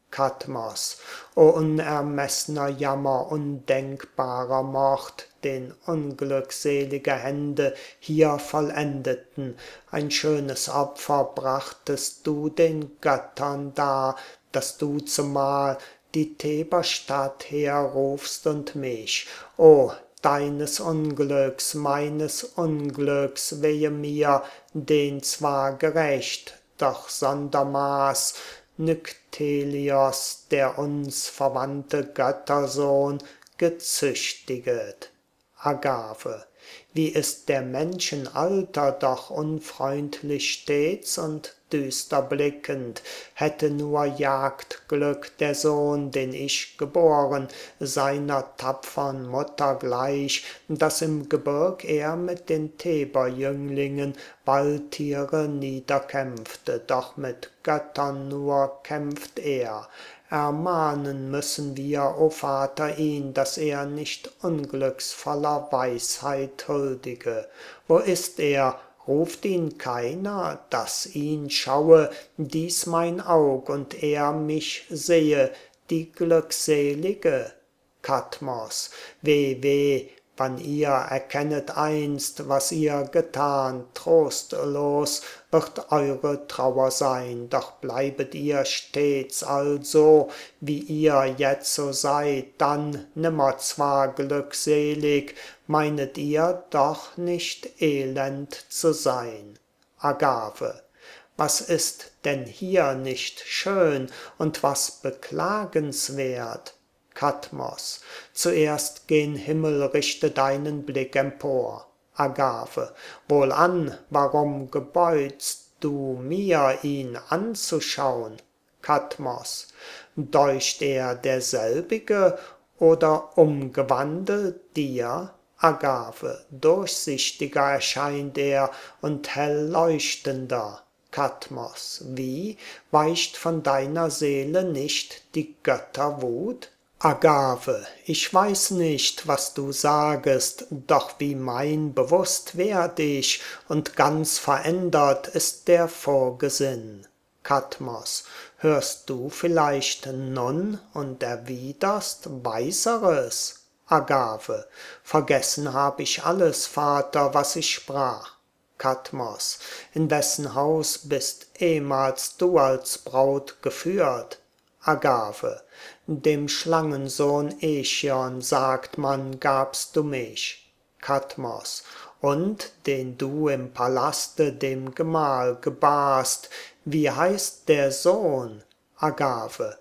Kadmos, o unermessner Jammer, undenkbarer Mord, den unglückselige Hände hier vollendeten. Ein schönes Opfer brachtest du den Göttern dar, dass du zumal die Theberstadt herrufst und mich. O deines Unglücks, meines Unglücks, wehe mir, den zwar gerecht, doch sondermaß Nyktelios, der uns verwandte Göttersohn, gezüchtiget. Agave, wie ist der Menschen Alter doch unfreundlich stets und düster blickend, hätte nur Jagdglück der Sohn, den ich geboren, seiner tapfern Mutter gleich, dass im Gebirg er mit den Theberjünglingen Waldtiere niederkämpfte, doch mit Göttern nur kämpft er. Ermahnen müssen wir, o Vater, ihn, dass er nicht unglücksvoller Weisheit Unschuldige. Wo ist er? Ruft ihn keiner, dass ihn schaue dies mein Aug und er mich sehe, die Glückselige? Kadmos, weh, weh, wann ihr erkennet einst, was ihr getan, trostlos wird eure Trauer sein, doch bleibet ihr stets also, wie ihr jetzo seid, dann nimmer zwar glückselig, meinet ihr doch nicht elend zu sein. Agave, was ist denn hier nicht schön und was beklagenswert? Kadmos, zuerst gen Himmel richte deinen Blick empor. Agave, wohlan, warum gebeugst du mir, ihn anzuschaun? Kadmos, deucht er derselbige oder umgewandelt dir? Agave, durchsichtiger erscheint er und hell leuchtender. Kadmos, wie, weicht von deiner Seele nicht die Götterwut? Agave, ich weiß nicht, was du sagest, doch wie mein bewusst werd ich, und ganz verändert ist der Vorgesinn. Kadmos, hörst du vielleicht nun und erwiderst Weiseres? Agave, vergessen hab ich alles, Vater, was ich sprach. Kadmos, in wessen Haus bist ehmals du als Braut geführt? Agave, dem Schlangensohn Echion, sagt man, gabst du mich. Kadmos, und den du im Palaste dem Gemahl gebarst, wie heißt der Sohn? Agave,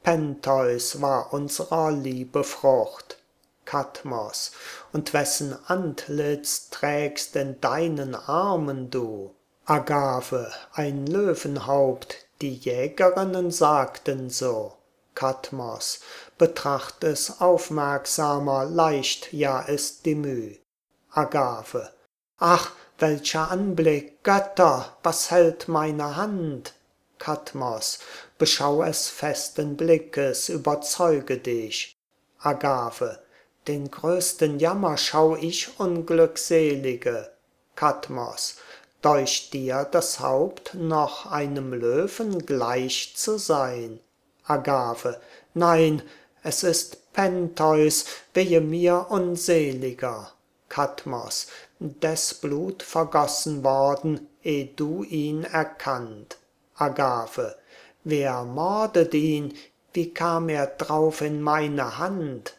Pentheus war unserer Liebe Frucht. Kadmos, und wessen Antlitz trägst in deinen Armen du? Agave, ein Löwenhaupt, die Jägerinnen sagten so. Kadmos, betracht es aufmerksamer, leicht ja ist die Müh. Agave, ach, welcher Anblick, Götter, was hält meine Hand? Kadmos, beschau es festen Blickes, überzeuge dich. Agave, den größten Jammer schau ich, Unglückselige. Kadmos, deucht dir das Haupt noch einem Löwen gleich zu sein? Agave, nein, es ist Pentheus, wehe mir unseliger. Kadmos, des Blut vergossen worden, eh du ihn erkannt. Agave, wer mordet ihn, wie kam er drauf in meine Hand?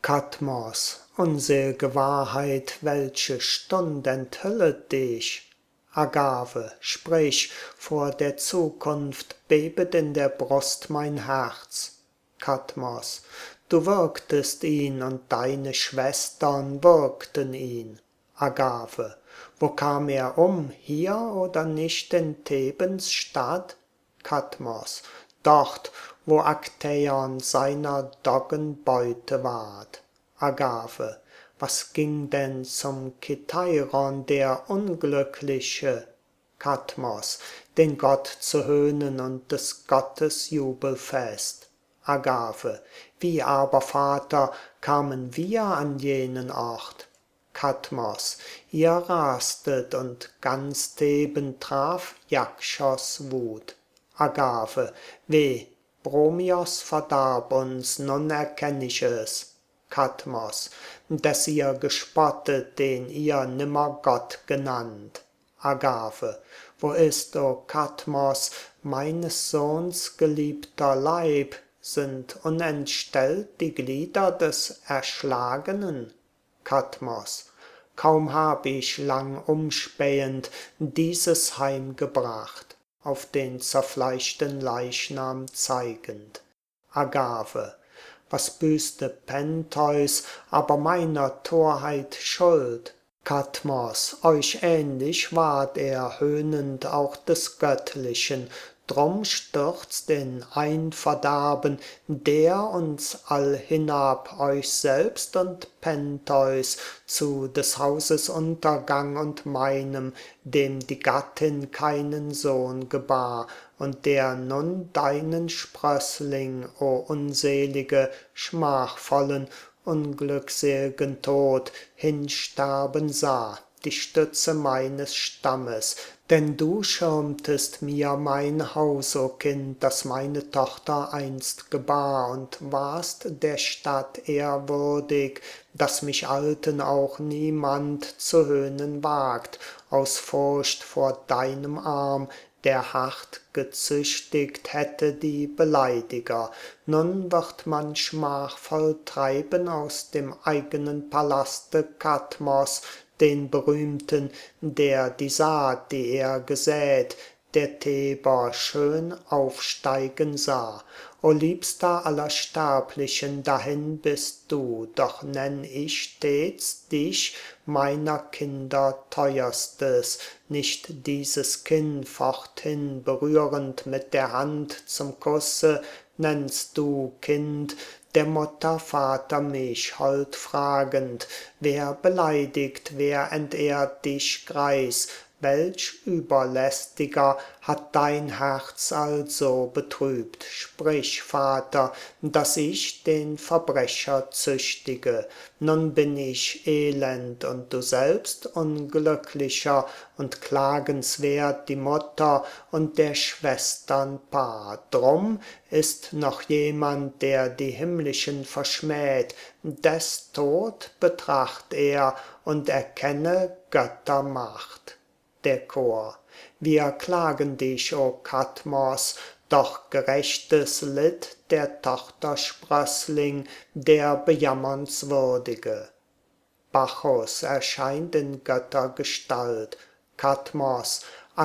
Kadmos, unsel'ge Wahrheit, welche Stund enthüllet dich? Agave, sprich, vor der Zukunft bebet in der Brust mein Herz. Kadmos, du würgtest ihn und deine Schwestern würgten ihn. Agave, wo kam er um, hier oder nicht in Thebens Stadt? Kadmos, dort, wo Aktäon seiner Doggen Beute ward. Agave, was ging denn zum Kithairon der Unglückliche? Kadmos, den Gott zu höhnen und des Gottes Jubelfest. Agave, wie aber, Vater, kamen wir an jenen Ort? Kadmos, ihr rastet und ganz Theben traf Jakschos Wut. Agave, weh, Bromios verdarb uns, nun erkenn ich es. Kadmos, des ihr gespottet, den ihr nimmer Gott genannt. Agave, wo ist, o Kadmos, meines Sohns geliebter Leib, sind unentstellt die Glieder des Erschlagenen? Kadmos, kaum hab ich lang umspähend dieses Heim gebracht, auf den zerfleischten Leichnam zeigend. Agave, was büßte Pentheus aber meiner Torheit Schuld? Kadmos, euch ähnlich ward er höhnend auch des Göttlichen, drum stürzt in ein Verderben der uns all hinab, euch selbst und Pentheus, zu des Hauses Untergang und meinem, dem die Gattin keinen Sohn gebar, und der nun deinen Sprössling, o unselige, schmachvollen, unglücksel'gen Tod hinsterben sah, die Stütze meines Stammes, denn du schirmtest mir mein haus, o kind, das meine tochter einst gebar, und warst der stadt ehrwürdig, daß mich alten auch niemand zu höhnen wagt, aus furcht vor deinem arm, der hart gezüchtigt hätte die beleidiger. Nun wird man schmachvoll treiben aus dem eigenen palaste Kadmos, den berühmten, der die saat, die er gesät, der Theber schön aufsteigen sah. O liebster aller Sterblichen, dahin bist du, doch nenn ich stets dich meiner Kinder teuerstes, nicht dieses Kinn forthin berührend mit der Hand zum Kusse, nennst du Kind der Mutter Vater mich hold fragend, wer beleidigt, wer entehrt dich Greis, welch Überlästiger hat dein Herz also betrübt? Sprich, Vater, dass ich den Verbrecher züchtige. Nun bin ich elend und du selbst unglücklicher und klagenswert die Mutter und der Schwestern Paar. Drum ist noch jemand, der die himmlischen verschmäht, des Tod betracht er und erkenne Göttermacht. Der Chor: Wir klagen dich, o Kadmos, doch gerechtes litt der Tochter Sprößling, der bejammernswürdige. Bacchus erscheint in Göttergestalt, Kadmos,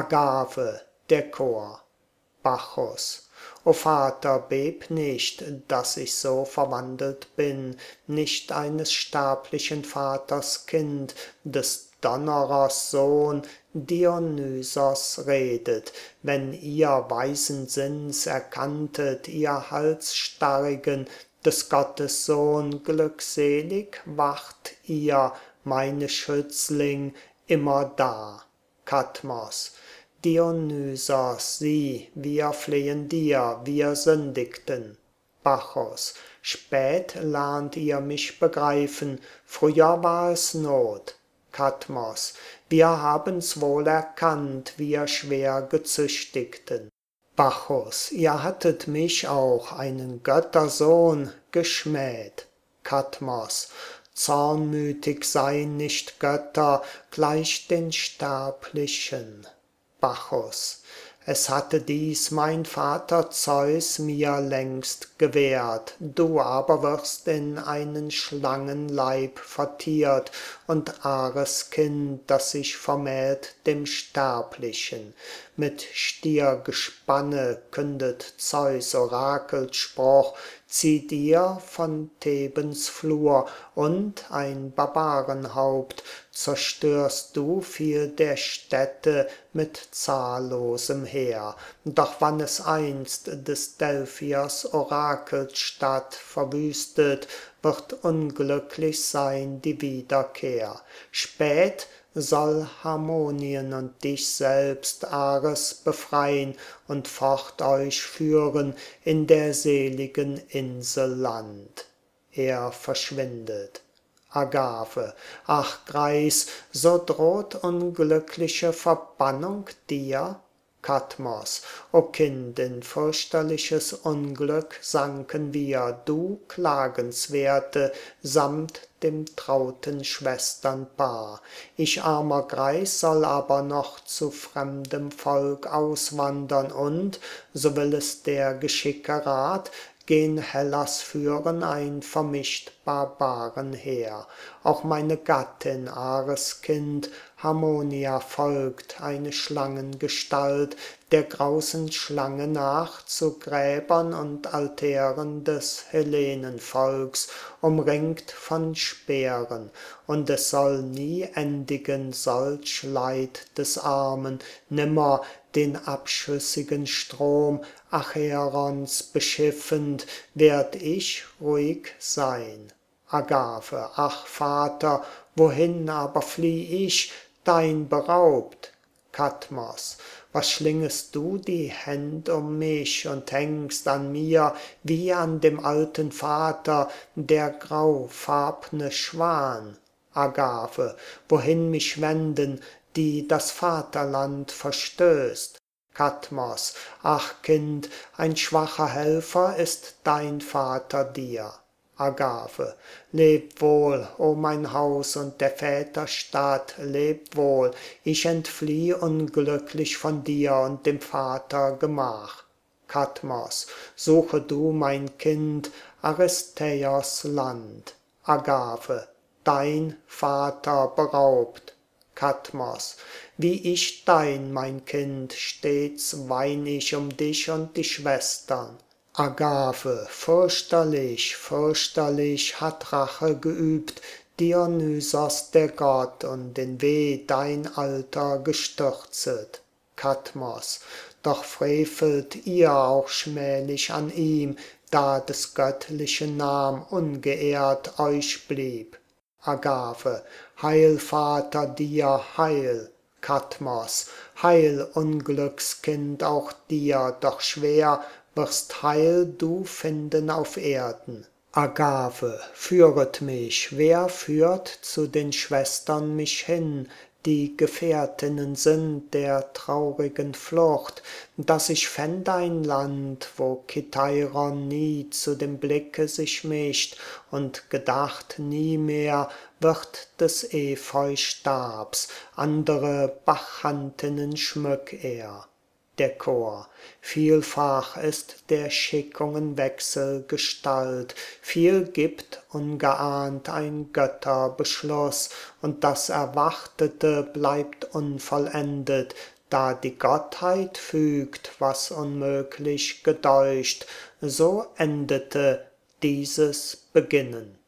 Agave, der Chor. Bacchus: O Vater, beb nicht, dass ich so verwandelt bin, nicht eines sterblichen Vaters Kind, des Donnerers Sohn, Dionysos redet, wenn ihr weisen Sinns erkanntet, ihr Halsstarrigen, des Gottes Sohn, glückselig wacht ihr, meine Schützling, immerdar. Kadmos: Dionysos, sieh, wir flehen dir, wir sündigten. Bacchus: Spät lernt ihr mich begreifen, früher war es Not. Kadmos: Wir haben's wohl erkannt, wir schwer gezüchtigten. Bacchus: Ihr hattet mich auch, einen Göttersohn, geschmäht. Kadmos: Zornmütig seien nicht Götter, gleich den Sterblichen. Bacchus: Es hatte dies mein Vater Zeus mir längst gewährt, du aber wirst in einen Schlangenleib vertiert, und Ares Kind, das sich vermählt dem Sterblichen. Mit Stiergespanne kündet Zeus Orakelspruch, zieht ihr von Thebens Flur, und ein Barbarenhaupt zerstörst du viel der Städte mit zahllosem Heer. Doch wann es einst des Delphiers Orakelsstadt verwüstet, wird unglücklich sein die Wiederkehr. Spät soll Harmonien und dich selbst Ares befrein und fort euch führen in der seligen Insel Land. Er verschwindet. Agave: Ach Greis, so droht unglückliche Verbannung dir? Kadmos: O Kind, in fürchterliches Unglück sanken wir, du Klagenswerte, samt dem trauten Schwesternpaar. Ich armer Greis soll aber noch zu fremdem Volk auswandern und, so will es der Geschicke Rat, gen Hellas führen ein vermischt Barbarenheer. Auch meine Gattin, Ares Kind, Harmonia folgt, eine Schlangengestalt, der grausen Schlange nach, zu Gräbern und Altären des Hellenenvolks, umringt von Speeren, und es soll nie endigen solch Leid des Armen, nimmer den abschüssigen Strom Acherons beschiffend, werd ich ruhig sein. Agave: Ach Vater, wohin aber flieh ich, dein beraubt? Kadmos: was schlingest du die Händ um mich und hängst an mir wie an dem alten vater der graufarbne schwan? Agave, wohin mich wenden, die das vaterland verstößt? Kadmos, ach kind, ein schwacher helfer ist dein vater dir. Agave, leb wohl, o mein haus und der väter stadt, leb wohl, ich entflieh unglücklich von dir und dem vater gemach. Kadmos, suche du mein kind, Aristheos land. Agave, dein vater beraubt. Kadmos, wie ich dein, mein Kind, stets wein ich um dich und die Schwestern. Agave, fürchterlich, fürchterlich hat Rache geübt Dionysos der Gott und in Weh dein Alter gestürzet. Kadmos, doch frevelt ihr auch schmählich an ihm, da des göttlichen Nam ungeehrt euch blieb. Agave, heil Vater dir, heil. Kadmos, heil Unglückskind auch dir, doch schwer wirst Heil du finden auf Erden. Agave, führet mich, wer führt zu den Schwestern mich hin, die Gefährtinnen sind der traurigen Flucht, dass ich fänd ein Land, wo Kithairon nie zu dem Blicke sich mischt und gedacht nie mehr wird des Epheustabs, andere Bacchantinnen schmück er. Der Chor, vielfach ist der Schickungen Wechselgestalt, viel gibt ungeahnt ein Götterbeschluss, und das Erwartete bleibt unvollendet, da die Gottheit fügt, was unmöglich gedeucht, so endete dieses Beginnen.